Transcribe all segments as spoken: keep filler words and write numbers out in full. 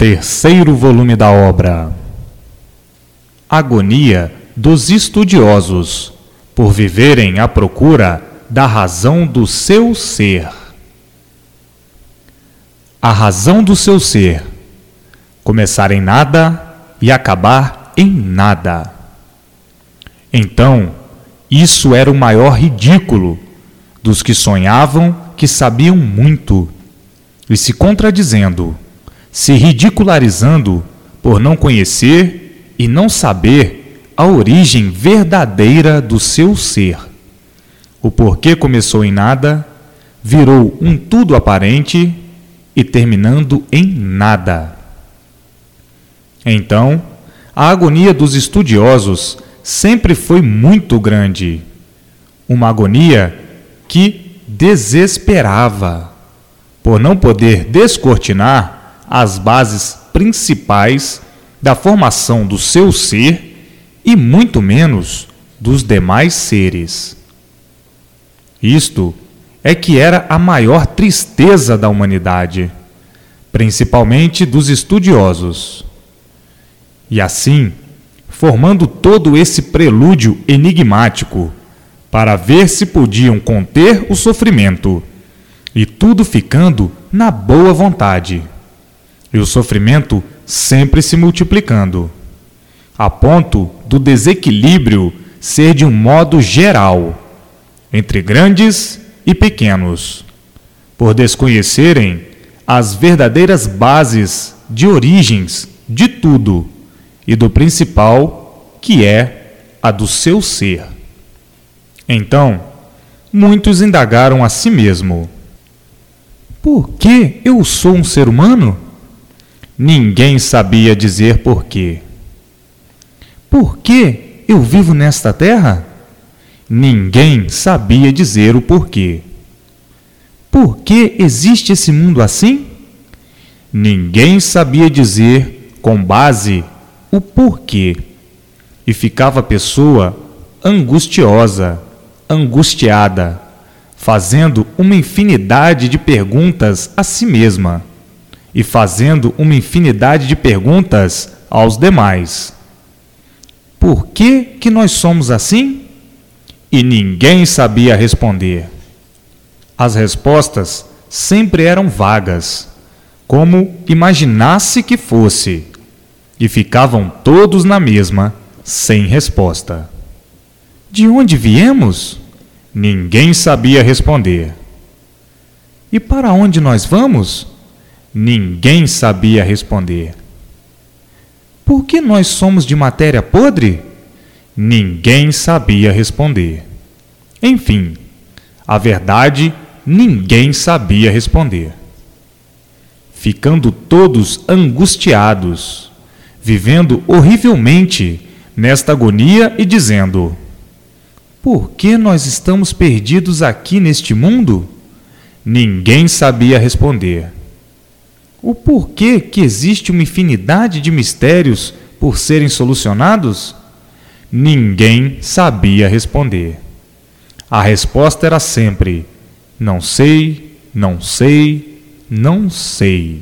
Terceiro volume da obra. Agonia dos estudiosos, por viverem à procura da razão do seu ser. A razão do seu ser, começar em nada e acabar em nada. Então, isso era o maior ridículo dos que sonhavam que sabiam muito, e se contradizendo, se ridicularizando por não conhecer e não saber a origem verdadeira do seu ser. O porquê começou em nada, virou um tudo aparente e terminando em nada. Então, a agonia dos estudiosos sempre foi muito grande, uma agonia que desesperava, por não poder descortinar as bases principais da formação do seu ser e muito menos dos demais seres. Isto é que era a maior tristeza da humanidade, principalmente dos estudiosos. E assim, formando todo esse prelúdio enigmático para ver se podiam conter o sofrimento, e tudo ficando na boa vontade, e o sofrimento sempre se multiplicando, a ponto do desequilíbrio ser de um modo geral, entre grandes e pequenos, por desconhecerem as verdadeiras bases de origens de tudo e do principal, que é a do seu ser. Então, muitos indagaram a si mesmo: por que eu sou um ser humano? Ninguém sabia dizer por quê. Por que eu vivo nesta terra? Ninguém sabia dizer o porquê. Por que existe esse mundo assim? Ninguém sabia dizer com base o porquê. E ficava a pessoa angustiosa, angustiada, fazendo uma infinidade de perguntas a si mesma e fazendo uma infinidade de perguntas aos demais. Por que que nós somos assim? E ninguém sabia responder. As respostas sempre eram vagas, como imaginasse que fosse, e ficavam todos na mesma, sem resposta. De onde viemos? Ninguém sabia responder. E para onde nós vamos? Ninguém sabia responder. Por que nós somos de matéria podre? Ninguém sabia responder. Enfim, a verdade, ninguém sabia responder. Ficando todos angustiados, vivendo horrivelmente nesta agonia e dizendo: por que nós estamos perdidos aqui neste mundo? Ninguém sabia responder. O porquê que existe uma infinidade de mistérios por serem solucionados? Ninguém sabia responder. A resposta era sempre: não sei, não sei, não sei.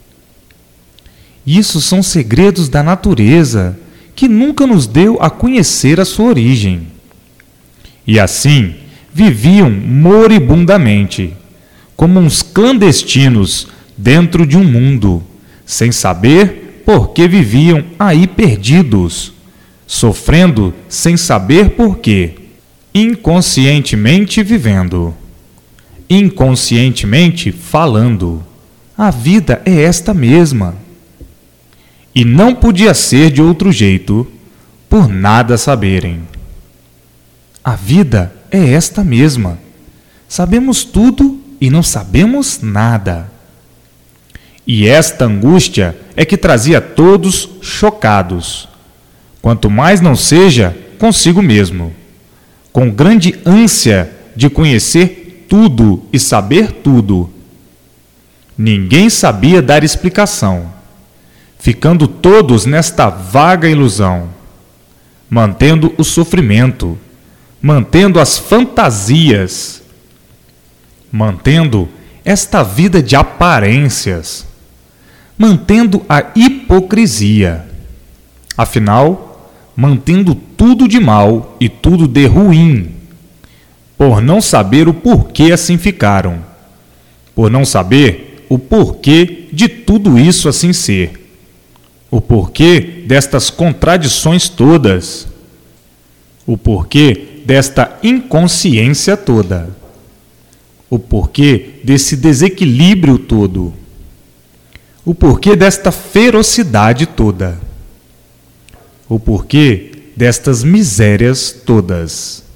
Isso são segredos da natureza que nunca nos deu a conhecer a sua origem. E assim viviam moribundamente, como uns clandestinos dentro de um mundo, sem saber por que viviam aí perdidos, sofrendo sem saber por quê, inconscientemente vivendo, inconscientemente falando. A vida é esta mesma. E não podia ser de outro jeito, por nada saberem. A vida é esta mesma. Sabemos tudo e não sabemos nada. E esta angústia é que trazia todos chocados, quanto mais não seja consigo mesmo, com grande ânsia de conhecer tudo e saber tudo. Ninguém sabia dar explicação, ficando todos nesta vaga ilusão, mantendo o sofrimento, mantendo as fantasias, mantendo esta vida de aparências, mantendo a hipocrisia. Afinal, mantendo tudo de mal e tudo de ruim, por não saber o porquê assim ficaram, por não saber o porquê de tudo isso assim ser, o porquê destas contradições todas, o porquê desta inconsciência toda, o porquê desse desequilíbrio todo, o porquê desta ferocidade toda, o porquê destas misérias todas.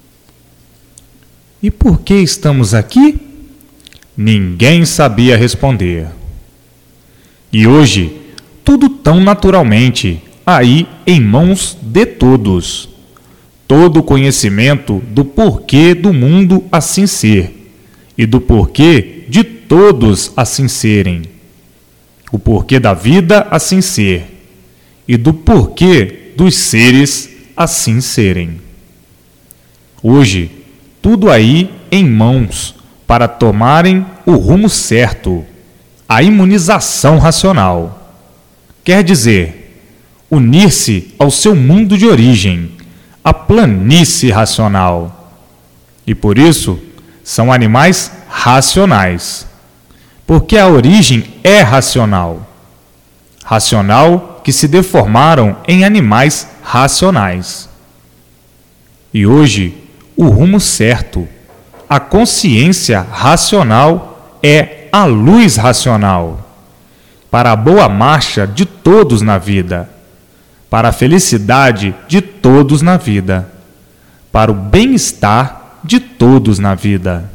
E por que estamos aqui? Ninguém sabia responder. E hoje, tudo tão naturalmente, aí em mãos de todos. Todo o conhecimento do porquê do mundo assim ser, e do porquê de todos assim serem. O porquê da vida assim ser, e do porquê dos seres assim serem. Hoje, tudo aí em mãos para tomarem o rumo certo, a imunização racional. Quer dizer, unir-se ao seu mundo de origem, a planície racional. E por isso, são animais racionais, porque a origem é racional. Racional que se deformaram em animais racionais. E hoje, o rumo certo, a consciência racional é a luz racional, para a boa marcha de todos na vida, para a felicidade de todos na vida, para o bem-estar de todos na vida.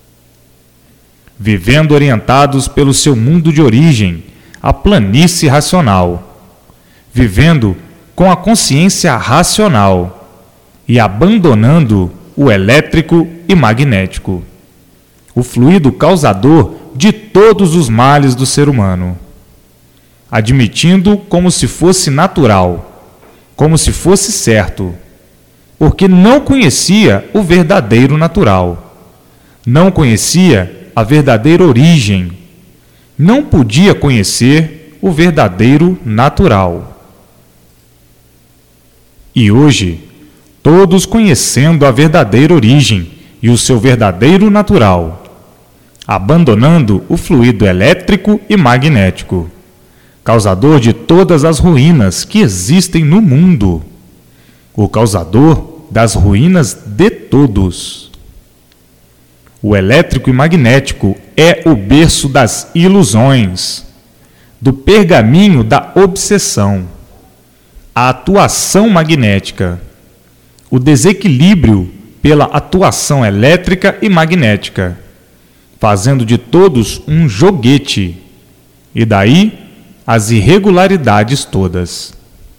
Vivendo orientados pelo seu mundo de origem, a planície racional, vivendo com a consciência racional e abandonando o elétrico e magnético, o fluido causador de todos os males do ser humano, admitindo como se fosse natural, como se fosse certo, porque não conhecia o verdadeiro natural, não conhecia a verdadeira origem, não podia conhecer o verdadeiro natural. E hoje, todos conhecendo a verdadeira origem e o seu verdadeiro natural, abandonando o fluido elétrico e magnético, causador de todas as ruínas que existem no mundo, o causador das ruínas de todos. O elétrico e magnético é o berço das ilusões, do pergaminho da obsessão, a atuação magnética, o desequilíbrio pela atuação elétrica e magnética, fazendo de todos um joguete, e daí as irregularidades todas.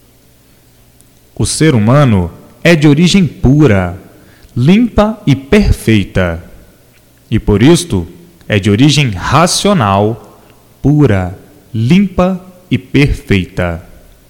O ser humano é de origem pura, limpa e perfeita, e por isto é de origem racional, pura, limpa e perfeita.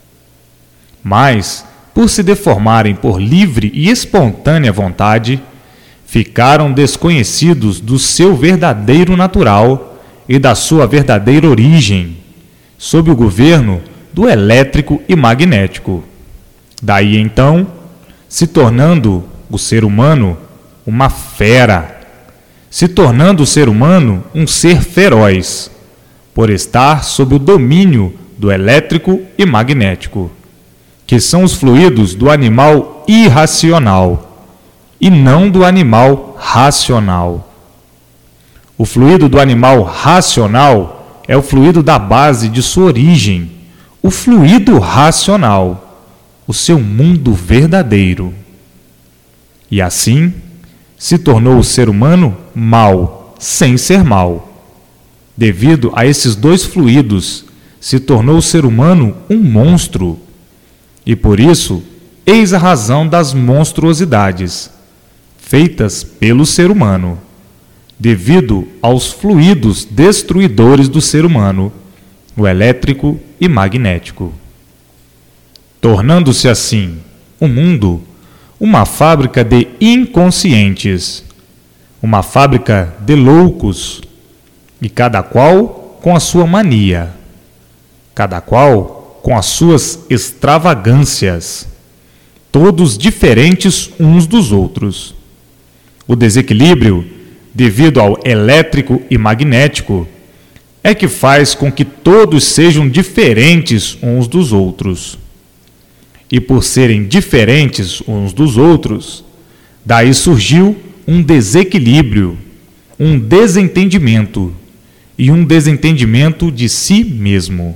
Mas, por se deformarem por livre e espontânea vontade, ficaram desconhecidos do seu verdadeiro natural e da sua verdadeira origem, sob o governo do elétrico e magnético. Daí então, se tornando o ser humano uma fera, se tornando o ser humano um ser feroz, por estar sob o domínio do elétrico e magnético, que são os fluidos do animal irracional e não do animal racional. O fluido do animal racional é o fluido da base de sua origem, o fluido racional, o seu mundo verdadeiro. E assim se tornou o ser humano mau, sem ser mau. Devido a esses dois fluidos, se tornou o ser humano um monstro. E por isso, eis a razão das monstruosidades, feitas pelo ser humano, devido aos fluidos destruidores do ser humano, o elétrico e magnético. Tornando-se assim, o mundo, uma fábrica de inconscientes, uma fábrica de loucos, e cada qual com a sua mania, cada qual com as suas extravagâncias, todos diferentes uns dos outros. O desequilíbrio, devido ao elétrico e magnético, é que faz com que todos sejam diferentes uns dos outros. E por serem diferentes uns dos outros, daí surgiu um desequilíbrio, um desentendimento e um desentendimento de si mesmo.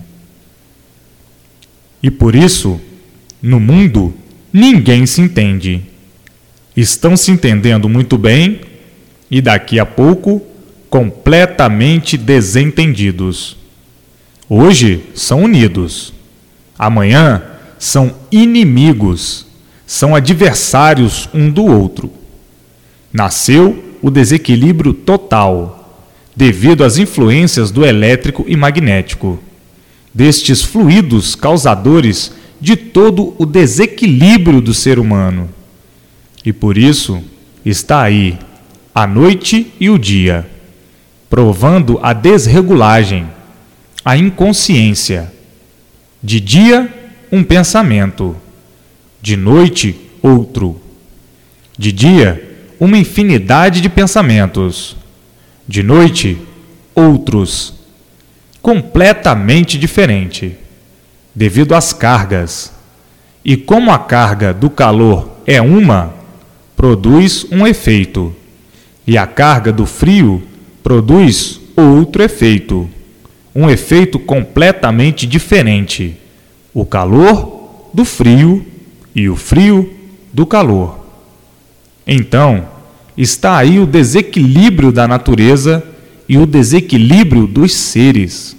E por isso, no mundo, ninguém se entende. Estão se entendendo muito bem e daqui a pouco completamente desentendidos. Hoje são unidos, amanhã são inimigos, são adversários um do outro. Nasceu o desequilíbrio total, devido às influências do elétrico e magnético, destes fluidos causadores de todo o desequilíbrio do ser humano. E por isso está aí a noite e o dia, provando a desregulagem, a inconsciência. De dia, um pensamento. De noite, outro. De dia, uma infinidade de pensamentos. De noite, outros. Completamente diferente, devido às cargas. E como a carga do calor é uma, produz um efeito. E a carga do frio produz outro efeito. Um efeito completamente diferente. O calor do frio e o frio do calor. Então, está aí o desequilíbrio da natureza e o desequilíbrio dos seres.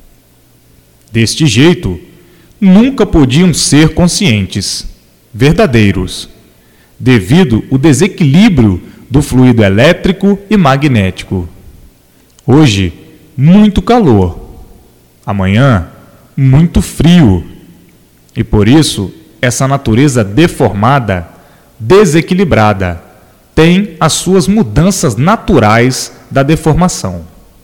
Deste jeito, nunca podiam ser conscientes, verdadeiros, devido ao desequilíbrio do fluido elétrico e magnético. Hoje, muito calor. Amanhã, muito frio. E por isso, essa natureza deformada, desequilibrada, tem as suas mudanças naturais da deformação.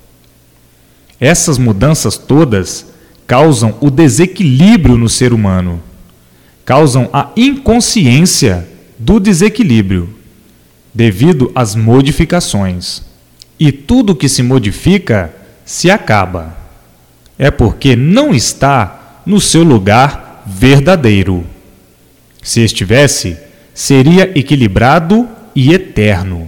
Essas mudanças todas causam o desequilíbrio no ser humano, causam a inconsciência do desequilíbrio, devido às modificações. E tudo que se modifica se acaba. É porque não está no seu lugar verdadeiro. Se estivesse, seria equilibrado e eterno.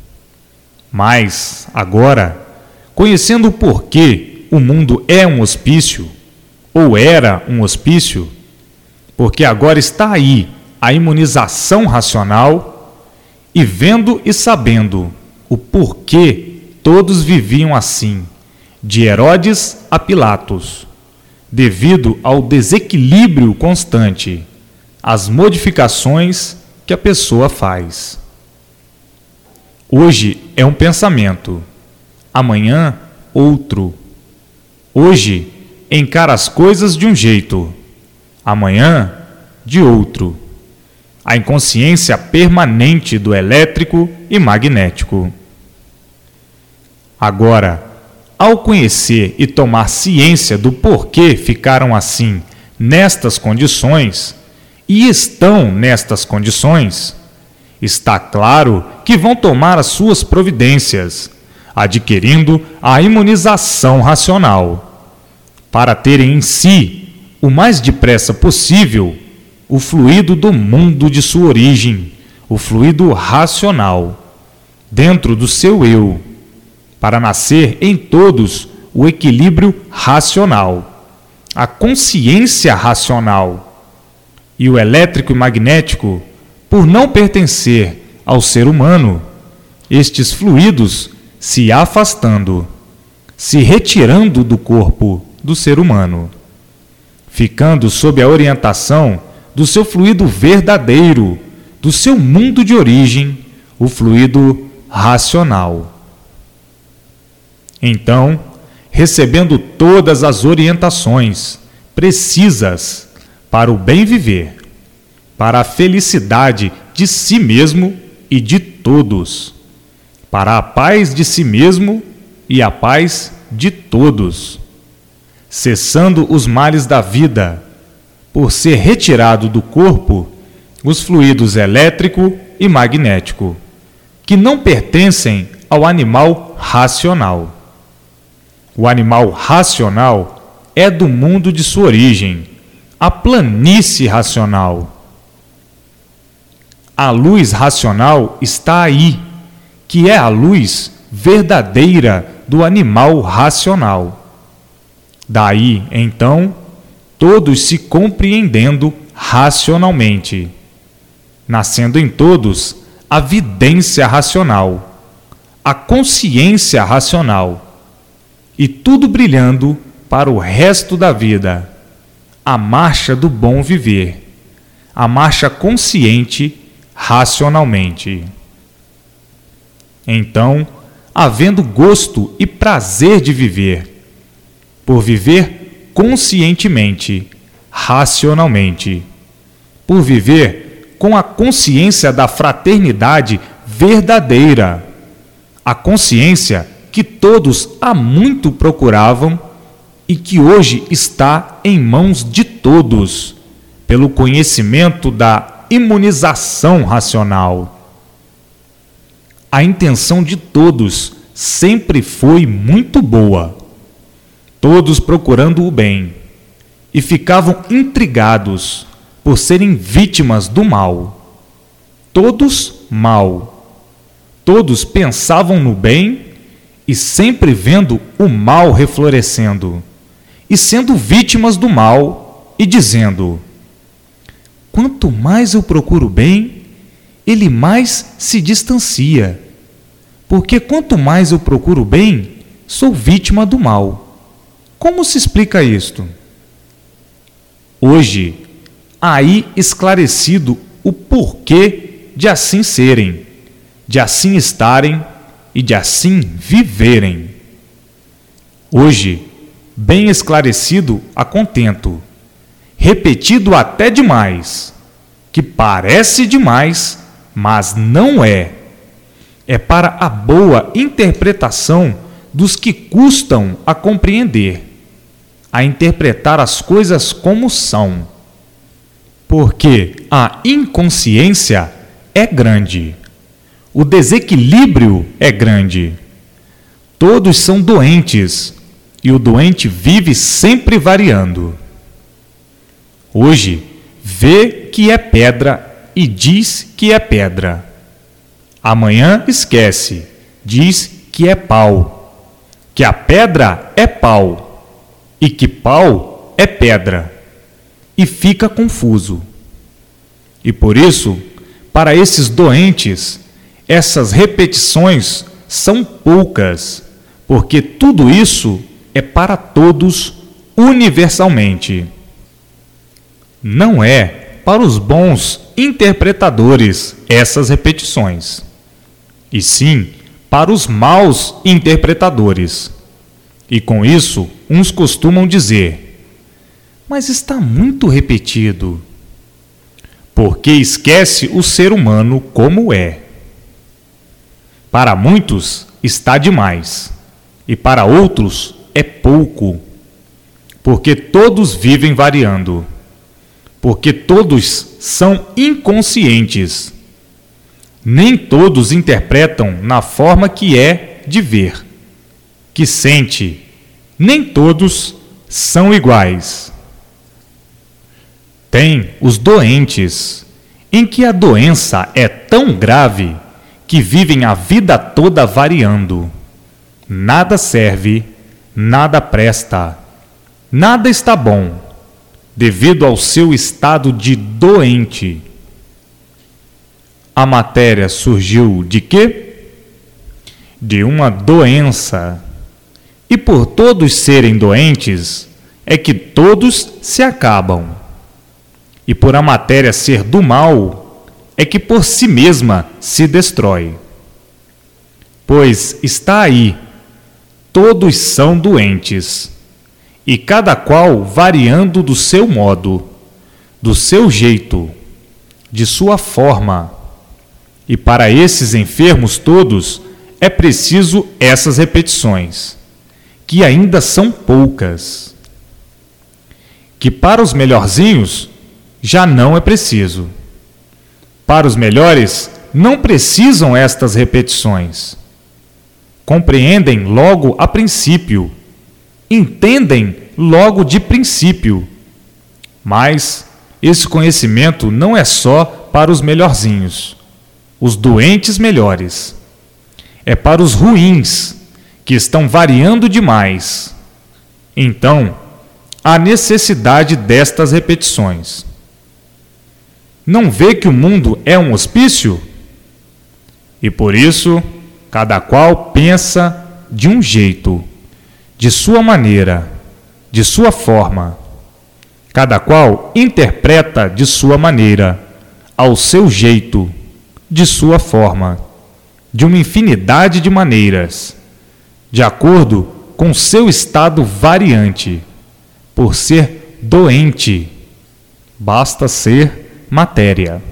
Mas, agora, conhecendo o porquê o mundo é um hospício, ou era um hospício, porque agora está aí a imunização racional, e vendo e sabendo o porquê todos viviam assim, de Herodes a Pilatos, devido ao desequilíbrio constante, às modificações que a pessoa faz. Hoje é um pensamento, amanhã outro. Hoje encara as coisas de um jeito, amanhã de outro. A inconsciência permanente do elétrico e magnético. Agora, ao conhecer e tomar ciência do porquê ficaram assim, nestas condições, e estão nestas condições, está claro que vão tomar as suas providências, adquirindo a imunização racional, para terem em si, o mais depressa possível, o fluido do mundo de sua origem, o fluido racional, dentro do seu eu, para nascer em todos o equilíbrio racional, a consciência racional, e o elétrico e magnético, por não pertencer ao ser humano, estes fluidos se afastando, se retirando do corpo do ser humano, ficando sob a orientação do seu fluido verdadeiro, do seu mundo de origem, o fluido racional. Então, recebendo todas as orientações precisas para o bem viver, para a felicidade de si mesmo e de todos, para a paz de si mesmo e a paz de todos, cessando os males da vida, por ser retirado do corpo os fluidos elétrico e magnético, que não pertencem ao animal racional. O animal racional é do mundo de sua origem, a planície racional. A luz racional está aí, que é a luz verdadeira do animal racional. Daí, então, todos se compreendendo racionalmente, nascendo em todos a vidência racional, a consciência racional, e tudo brilhando para o resto da vida, a marcha do bom viver, a marcha consciente racionalmente. Então, havendo gosto e prazer de viver, por viver conscientemente, racionalmente, por viver com a consciência da fraternidade verdadeira, a consciência que todos há muito procuravam e que hoje está em mãos de todos, pelo conhecimento da imunização racional. A intenção de todos sempre foi muito boa, todos procurando o bem, e ficavam intrigados por serem vítimas do mal. Todos mal. Todos pensavam no bem e sempre vendo o mal reflorescendo, e sendo vítimas do mal e dizendo: quanto mais eu procuro o bem, ele mais se distancia, porque quanto mais eu procuro o bem, sou vítima do mal. Como se explica isto? Hoje, aí esclarecido o porquê de assim serem, de assim estarem e de assim viverem. Hoje, bem esclarecido a contento, repetido até demais, que parece demais, mas não é. É para a boa interpretação dos que custam a compreender, a interpretar as coisas como são. Porque a inconsciência é grande, o desequilíbrio é grande. Todos são doentes e o doente vive sempre variando. Hoje, vê que é pedra e diz que é pedra. Amanhã esquece, diz que é pau, que a pedra é pau e que pau é pedra, e fica confuso. E por isso, para esses doentes, essas repetições são poucas, porque tudo isso é para todos universalmente. Não é para os bons interpretadores essas repetições, e sim para os maus interpretadores. E com isso, uns costumam dizer: mas está muito repetido, porque esquece o ser humano como é. Para muitos está demais, e para outros é pouco, porque todos vivem variando, porque todos são inconscientes. Nem todos interpretam na forma que é de ver, que sente. Nem todos são iguais. Tem os doentes, em que a doença é tão grave que vivem a vida toda variando. Nada serve, nada presta, nada está bom, devido ao seu estado de doente. A matéria surgiu de quê? De uma doença. E por todos serem doentes, é que todos se acabam. E por a matéria ser do mal, é que por si mesma se destrói. Pois está aí, todos são doentes, e cada qual variando do seu modo, do seu jeito, de sua forma. E para esses enfermos todos, é preciso essas repetições, que ainda são poucas. que para os melhorzinhos já não é preciso. Para os melhores, não precisam estas repetições. Compreendem logo a princípio, entendem logo de princípio. Mas esse conhecimento não é só para os melhorzinhos, os doentes melhores. É para os ruins, que estão variando demais. Então, há necessidade destas repetições. Não vê que o mundo é um hospício? E por isso, cada qual pensa de um jeito, de sua maneira, de sua forma. Cada qual interpreta de sua maneira, ao seu jeito, de sua forma, de uma infinidade de maneiras, de acordo com seu estado variante, por ser doente, basta ser matéria.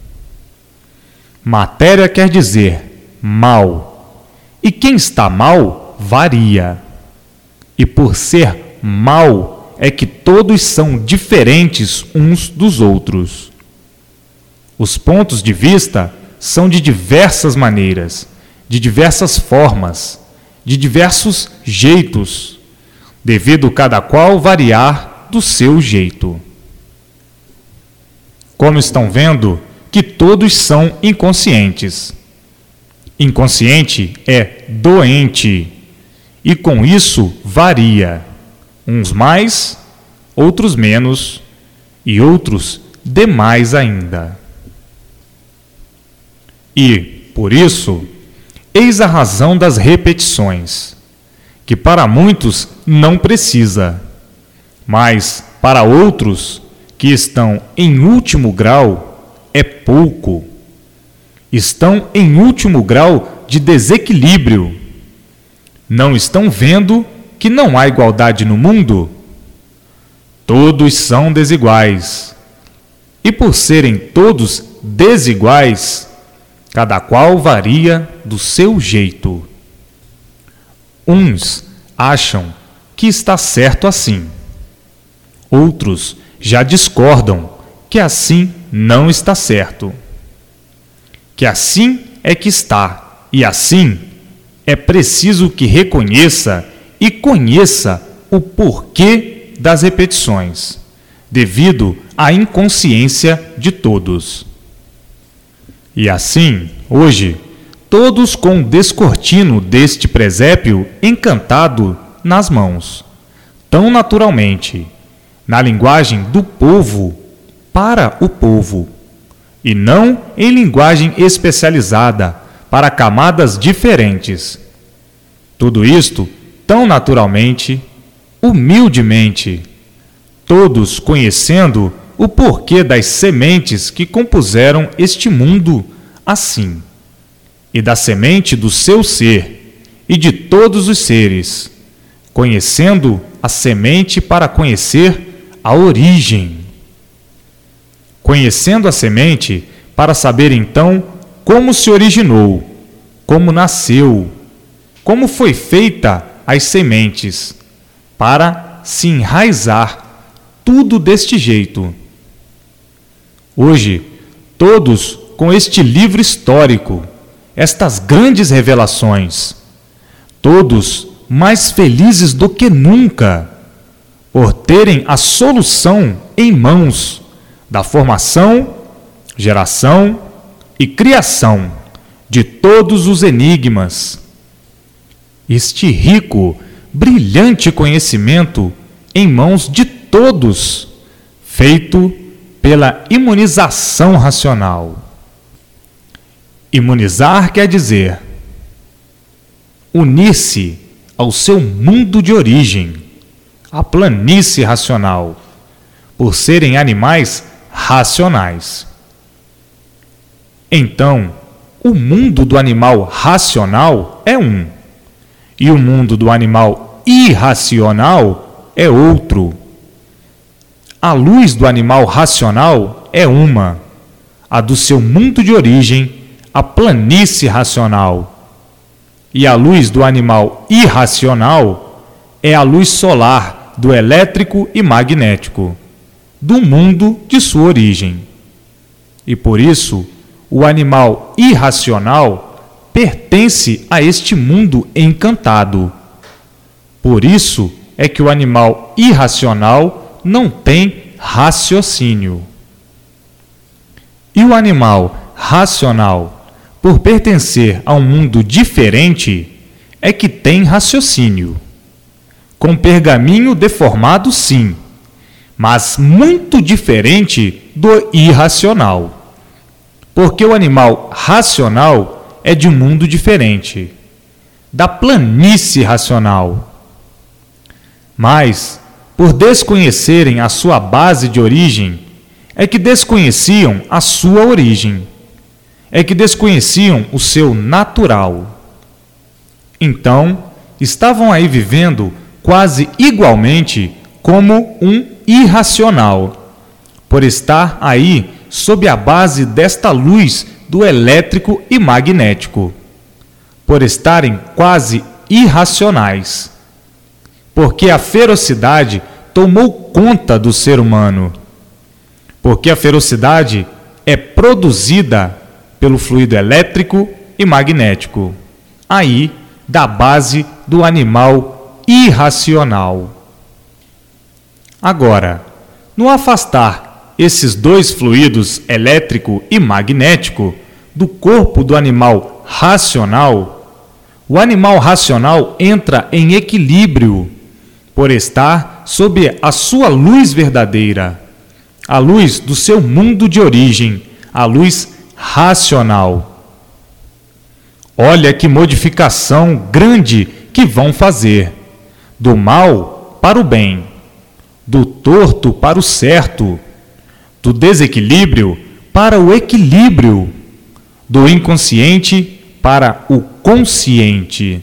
Matéria quer dizer mal, e quem está mal varia. E por ser mal é que todos são diferentes uns dos outros. Os pontos de vista são de diversas maneiras, de diversas formas, de diversos jeitos, devido cada qual variar do seu jeito. Como estão vendo que todos são inconscientes. Inconsciente é doente, e com isso varia, uns mais, outros menos, e outros demais ainda. E, por isso, eis a razão das repetições, que para muitos não precisa, mas para outros que estão em último grau é pouco. Estão em último grau de desequilíbrio. Não estão vendo que não há igualdade no mundo? Todos são desiguais. E por serem todos desiguais, cada qual varia do seu jeito. Uns acham que está certo assim. Outros já discordam que assim não está certo. Que assim é que está, e assim é preciso que reconheça e conheça o porquê das repetições, devido à inconsciência de todos. E assim, hoje, todos com o descortino deste presépio encantado nas mãos, tão naturalmente, na linguagem do povo, para o povo, e não em linguagem especializada para camadas diferentes. Tudo isto tão naturalmente, humildemente, todos conhecendo o porquê das sementes que compuseram este mundo assim, e da semente do seu ser e de todos os seres, conhecendo a semente para conhecer a origem. Conhecendo a semente para saber então como se originou, como nasceu, como foi feita as sementes, para se enraizar tudo deste jeito. Hoje, todos com este livro histórico, estas grandes revelações, todos mais felizes do que nunca, por terem a solução em mãos da formação, geração e criação de todos os enigmas. Este rico, brilhante conhecimento em mãos de todos, feito pela imunização racional. Imunizar quer dizer unir-se ao seu mundo de origem, à planície racional, por serem animais racionais. Então, o mundo do animal racional é um, e o mundo do animal irracional é outro. A luz do animal racional é uma, a do seu mundo de origem, a planície racional. E a luz do animal irracional é a luz solar do elétrico e magnético, do mundo de sua origem. E por isso, o animal irracional pertence a este mundo encantado. Por isso é que o animal irracional não tem raciocínio. E o animal racional, por pertencer a um mundo diferente, é que tem raciocínio. Com pergaminho deformado, sim, mas muito diferente do irracional. Porque o animal racional é de um mundo diferente, da planície racional. Mas, por desconhecerem a sua base de origem, é que desconheciam a sua origem, é que desconheciam o seu natural. Então, estavam aí vivendo quase igualmente como um irracional, por estar aí sob a base desta luz do elétrico e magnético, por estarem quase irracionais, porque a ferocidade tomou conta do ser humano, porque a ferocidade é produzida pelo fluido elétrico e magnético, aí da base do animal irracional. Agora, no afastar esses dois fluidos, elétrico e magnético, do corpo do animal racional, o animal racional entra em equilíbrio, por estar sob a sua luz verdadeira, a luz do seu mundo de origem, a luz racional. Olha que modificação grande que vão fazer. Do mal para o bem, do torto para o certo, do desequilíbrio para o equilíbrio, do inconsciente para o consciente.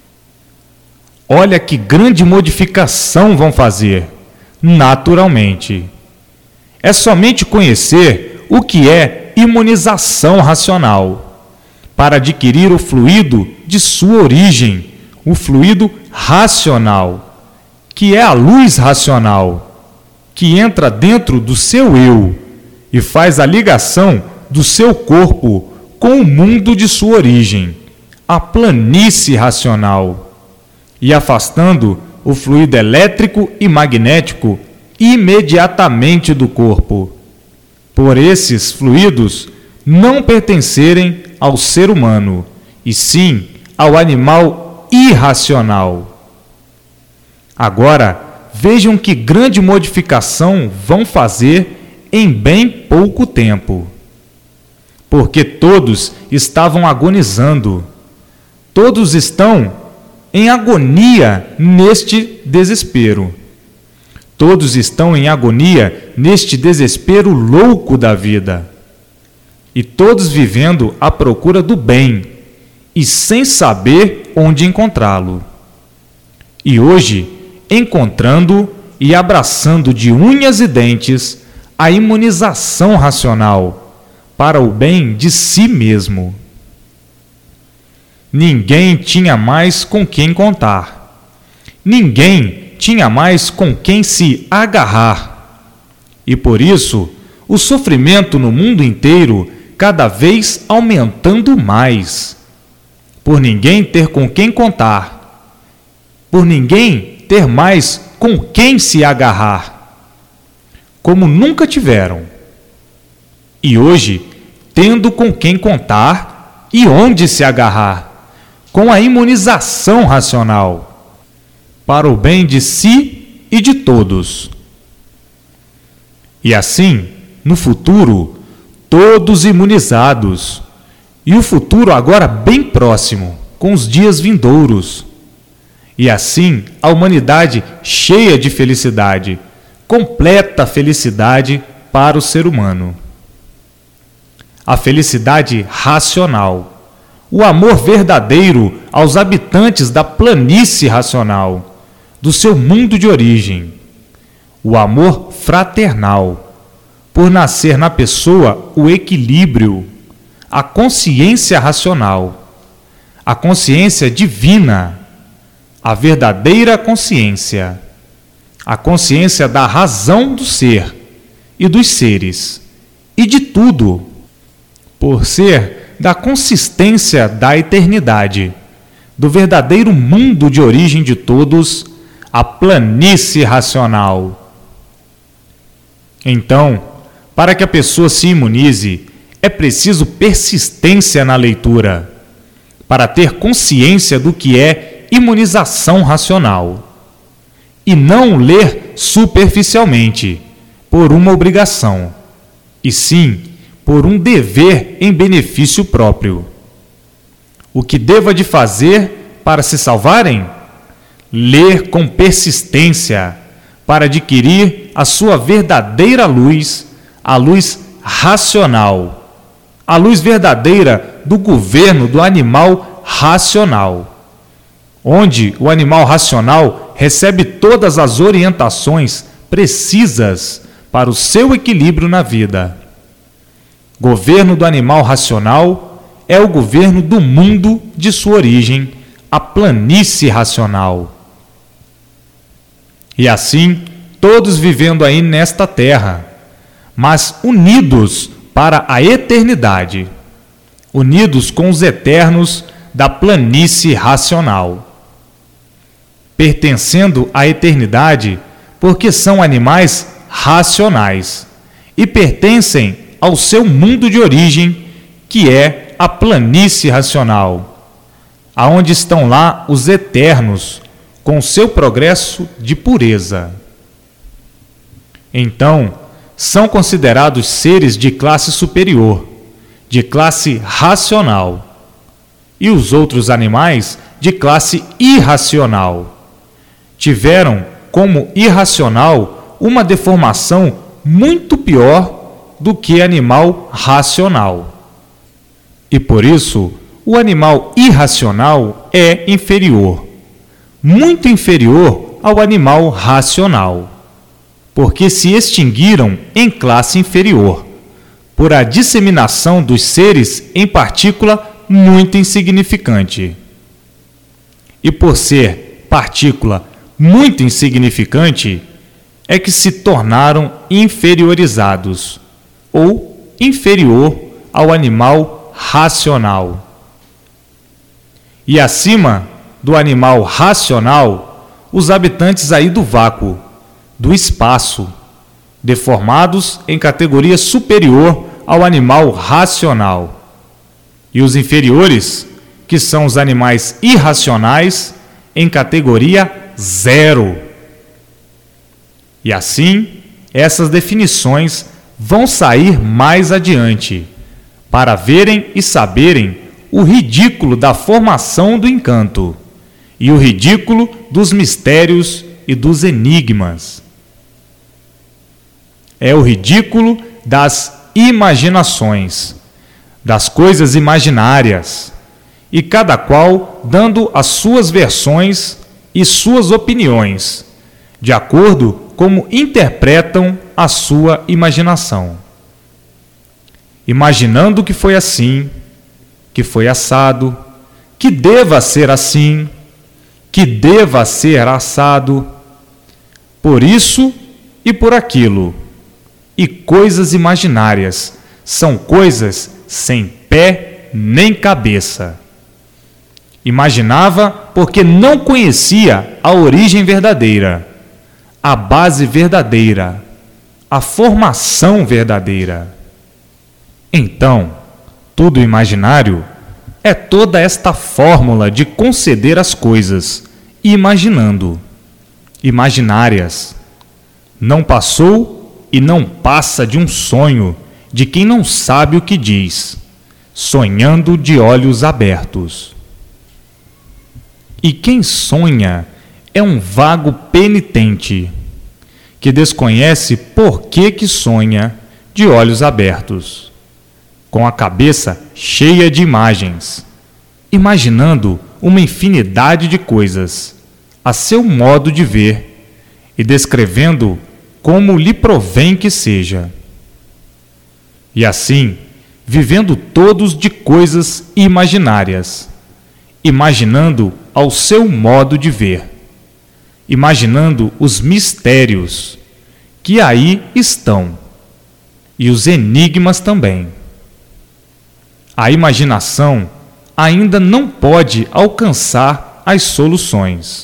Olha que grande modificação vão fazer, naturalmente. É somente conhecer o que é imunização racional, para adquirir o fluido de sua origem, o fluido racional, que é a luz racional, que entra dentro do seu eu e faz a ligação do seu corpo com o mundo de sua origem, a planície racional, e afastando o fluido elétrico e magnético imediatamente do corpo, por esses fluidos não pertencerem ao ser humano, e sim ao animal irracional. Agora, vejam que grande modificação vão fazer em bem pouco tempo. Porque todos estavam agonizando. Todos estão em agonia neste desespero. Todos estão em agonia neste desespero louco da vida. E todos vivendo à procura do bem, e sem saber onde encontrá-lo. E hoje, encontrando e abraçando de unhas e dentes a imunização racional para o bem de si mesmo. Ninguém tinha mais com quem contar. Ninguém tinha mais com quem se agarrar. E por isso, o sofrimento no mundo inteiro cada vez aumentando mais. Por ninguém ter com quem contar. Por ninguém ter mais com quem se agarrar. Como nunca tiveram. E hoje, tendo com quem contar e onde se agarrar. Com a imunização racional, para o bem de si e de todos. E assim, no futuro, todos imunizados, e o futuro agora bem próximo, com os dias vindouros. E assim, a humanidade cheia de felicidade, completa felicidade para o ser humano. A felicidade racional. O amor verdadeiro aos habitantes da planície racional, do seu mundo de origem. O amor fraternal, por nascer na pessoa o equilíbrio, a consciência racional, a consciência divina, a verdadeira consciência, a consciência da razão do ser e dos seres, e de tudo, por ser da consistência da eternidade, do verdadeiro mundo de origem de todos, a planície racional. Então, para que a pessoa se imunize, é preciso persistência na leitura, para ter consciência do que é imunização racional, e não ler superficialmente, por uma obrigação, e sim por um dever em benefício próprio. O que deva de fazer para se salvarem? Ler com persistência, para adquirir a sua verdadeira luz, a luz racional, a luz verdadeira do governo do animal racional, onde o animal racional recebe todas as orientações precisas para o seu equilíbrio na vida. Governo do animal racional é o governo do mundo de sua origem, a planície racional. E assim, todos vivendo aí nesta terra, mas unidos para a eternidade, unidos com os eternos da planície racional, pertencendo à eternidade, porque são animais racionais e pertencem ao seu mundo de origem, que é a planície racional, aonde estão lá os eternos, com seu progresso de pureza. Então, são considerados seres de classe superior, de classe racional, e os outros animais de classe irracional. Tiveram como irracional uma deformação muito pior do que animal racional. E por isso, o animal irracional é inferior, muito inferior ao animal racional, porque se extinguiram em classe inferior, por a disseminação dos seres em partícula muito insignificante. E por ser partícula muito insignificante, é que se tornaram inferiorizados, ou inferior ao animal racional. E acima do animal racional, os habitantes aí do vácuo, do espaço, deformados em categoria superior ao animal racional. E os inferiores, que são os animais irracionais, em categoria zero. E assim, essas definições vão sair mais adiante, para verem e saberem o ridículo da formação do encanto e o ridículo dos mistérios e dos enigmas. É o ridículo das imaginações, das coisas imaginárias, e cada qual dando as suas versões e suas opiniões, de acordo como interpretam a sua imaginação. Imaginando que foi assim, que foi assado, que deva ser assim, que deva ser assado, por isso e por aquilo. E coisas imaginárias são coisas sem pé nem cabeça. Imaginava porque não conhecia a origem verdadeira, a base verdadeira, a formação verdadeira. Então, tudo imaginário é toda esta fórmula de conceder as coisas, imaginando, imaginárias. Não passou e não passa de um sonho de quem não sabe o que diz, sonhando de olhos abertos. E quem sonha é um vago penitente, que desconhece por que que sonha de olhos abertos, com a cabeça cheia de imagens, imaginando uma infinidade de coisas, a seu modo de ver, e descrevendo como lhe provém que seja. E assim, vivendo todos de coisas imaginárias, imaginando ao seu modo de ver, imaginando os mistérios que aí estão e os enigmas também. A imaginação ainda não pode alcançar as soluções.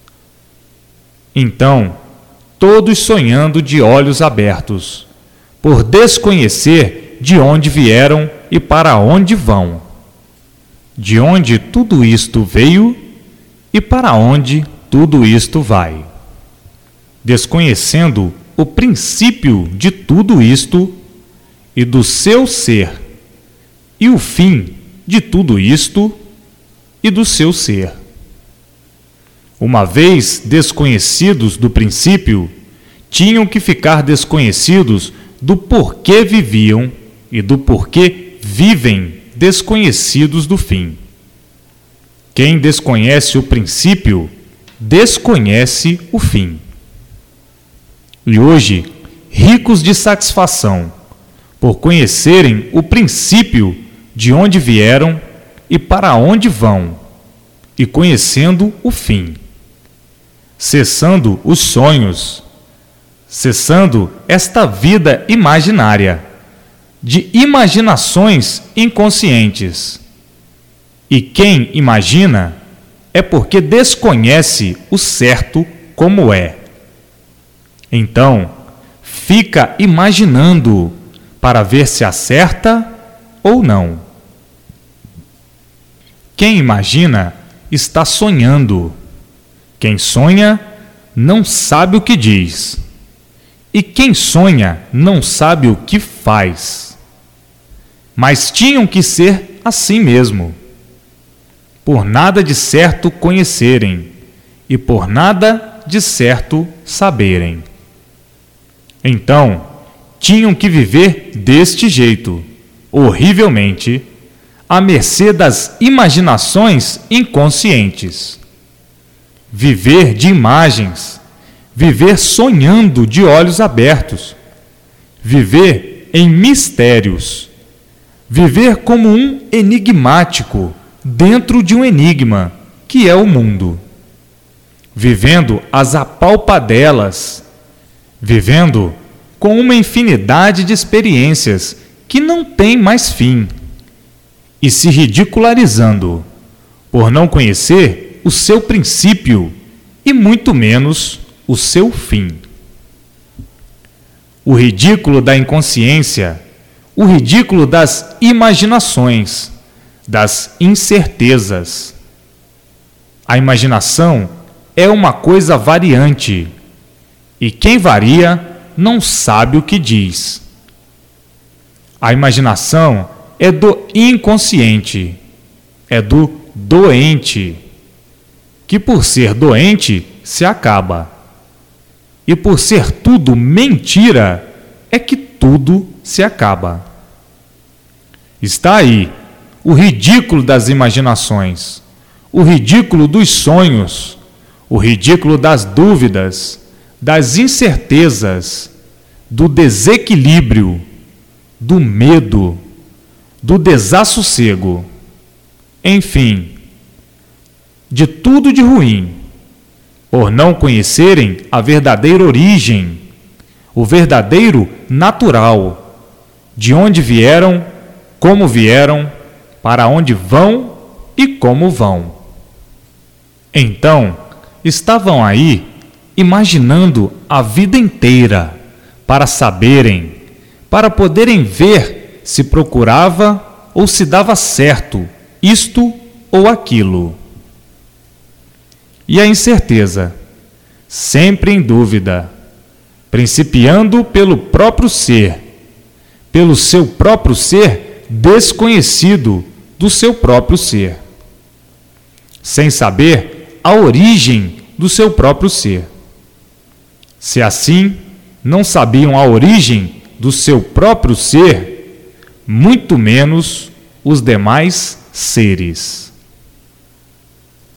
Então, todos sonhando de olhos abertos, por desconhecer de onde vieram e para onde vão, de onde tudo isto veio e para onde tudo isto vai, desconhecendo o princípio de tudo isto e do seu ser, e o fim de tudo isto e do seu ser. Uma vez desconhecidos do princípio, tinham que ficar desconhecidos do porquê viviam e do porquê vivem desconhecidos do fim. Quem desconhece o princípio, desconhece o fim. E hoje, ricos de satisfação, por conhecerem o princípio de onde vieram e para onde vão, e conhecendo o fim, cessando os sonhos, cessando esta vida imaginária, de imaginações inconscientes. E quem imagina é porque desconhece o certo como é. Então, fica imaginando para ver se acerta ou não. Quem imagina está sonhando. Quem sonha não sabe o que diz. E quem sonha não sabe o que faz. Mas tinham que ser assim mesmo, por nada de certo conhecerem e por nada de certo saberem. Então, tinham que viver deste jeito, horrivelmente, à mercê das imaginações inconscientes. Viver de imagens, viver sonhando de olhos abertos, viver em mistérios, viver como um enigmático dentro de um enigma, que é o mundo, vivendo as apalpadelas, vivendo com uma infinidade de experiências que não tem mais fim, e se ridicularizando por não conhecer o seu princípio e muito menos o seu fim. O ridículo da inconsciência, o ridículo das imaginações, das incertezas. A imaginação é uma coisa variante, e quem varia não sabe o que diz. A imaginação é do inconsciente, é do doente, que por ser doente se acaba. E por ser tudo mentira, é que tudo se acaba. Está aí o ridículo das imaginações, o ridículo dos sonhos, o ridículo das dúvidas, das incertezas, do desequilíbrio, do medo, do desassossego, enfim, de tudo de ruim, por não conhecerem a verdadeira origem, o verdadeiro natural, de onde vieram, como vieram, para onde vão e como vão. Então, estavam aí imaginando a vida inteira para saberem, para poderem ver se procurava ou se dava certo isto ou aquilo. E a incerteza, sempre em dúvida, principiando pelo próprio ser, pelo seu próprio ser desconhecido do seu próprio ser, sem saber a origem do seu próprio ser. Se assim não sabiam a origem do seu próprio ser, muito menos os demais seres.